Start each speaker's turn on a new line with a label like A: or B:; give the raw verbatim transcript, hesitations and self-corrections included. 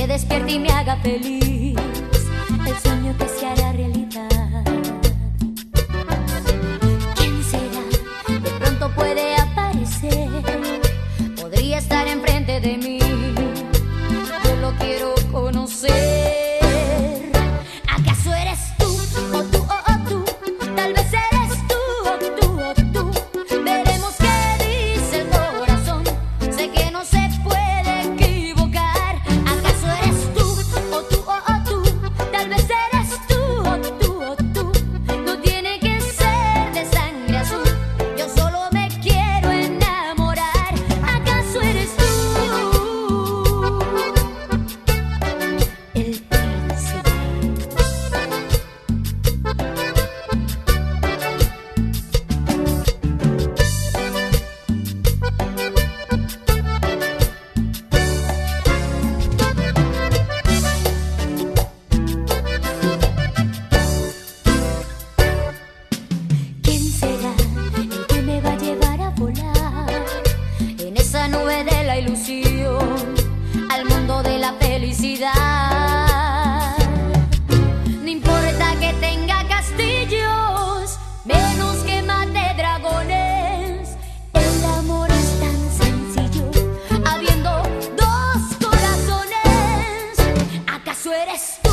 A: despierte y me haga feliz, el sueño que se hará realidad. ¿Quién será? De pronto puede aparecer, podría estar enfrente de mí, yo lo quiero conocer. ¿Acaso eres tú, o tú, o, o tú? Tal vez eres tú, o tú, o tú. Veremos qué dice el corazón, sé que no se puede equivocar. ¿Acaso eres tú, o tú, o, o tú? Tal vez eres tú, o tú, o tú. No tiene que ser de sangre azul, yo solo me quiero enamorar. ¿Acaso eres tú, el príncipe? ¿Quién será el que me va a llevar a volar en esa nube de la ilusión al mundo de la felicidad? No importa que tenga castillos, menos que mate dragones, el amor es tan sencillo, habiendo dos corazones. ¿Acaso eres